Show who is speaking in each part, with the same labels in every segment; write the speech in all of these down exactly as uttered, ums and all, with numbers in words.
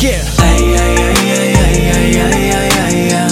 Speaker 1: get ay ay ay ay ay ay ay ay ay ay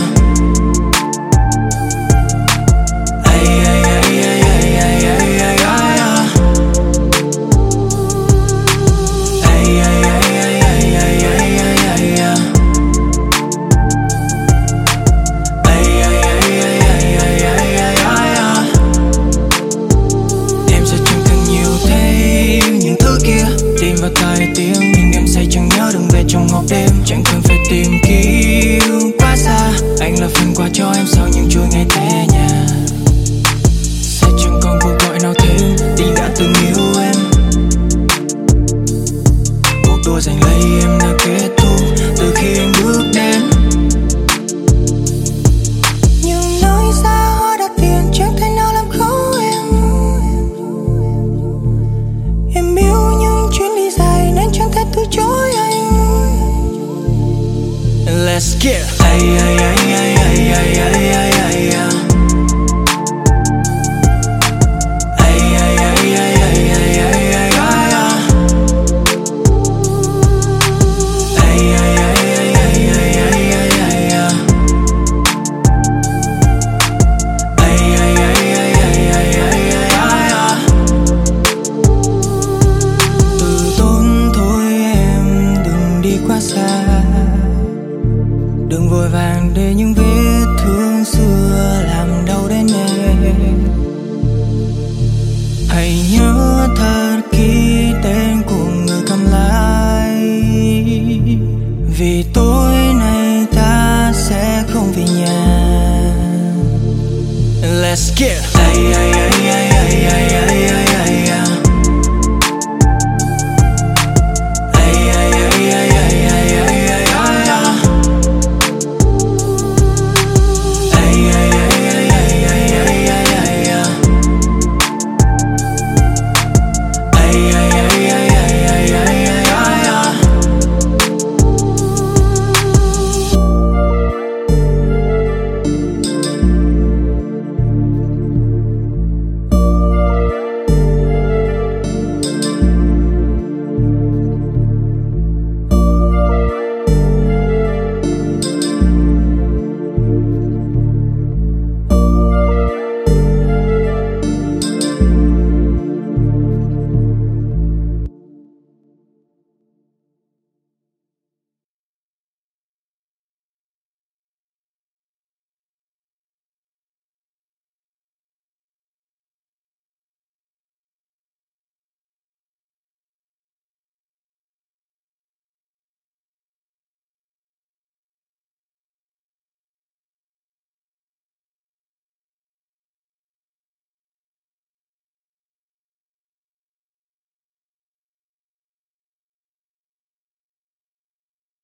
Speaker 1: tiếng nhưng em say chẳng nhớ đường về trong ngọc đêm, chẳng cần phải tìm kiếm quá xa. Anh là phần quà cho em sau những chuỗi ngày té nhà. Sẽ chẳng còn cuộc gọi nào thêm tình đã từng yêu em. Cuộc đua giành lấy em đã kết thúc từ khi anh bước đến.
Speaker 2: Nhưng nơi xa hoa đặt tiền chẳng thể nào làm khó em. Em yêu những chuyến đi dài nên chẳng thể từ chối anh.
Speaker 1: Let's get ay ay ay ay ay ay ay ay ay ay.
Speaker 2: Đừng vội vàng để những vết thương xưa làm đau đến em. Hãy nhớ thật kỹ tên của người cầm lái, vì tối nay ta sẽ không về nhà.
Speaker 1: Let's get ay ay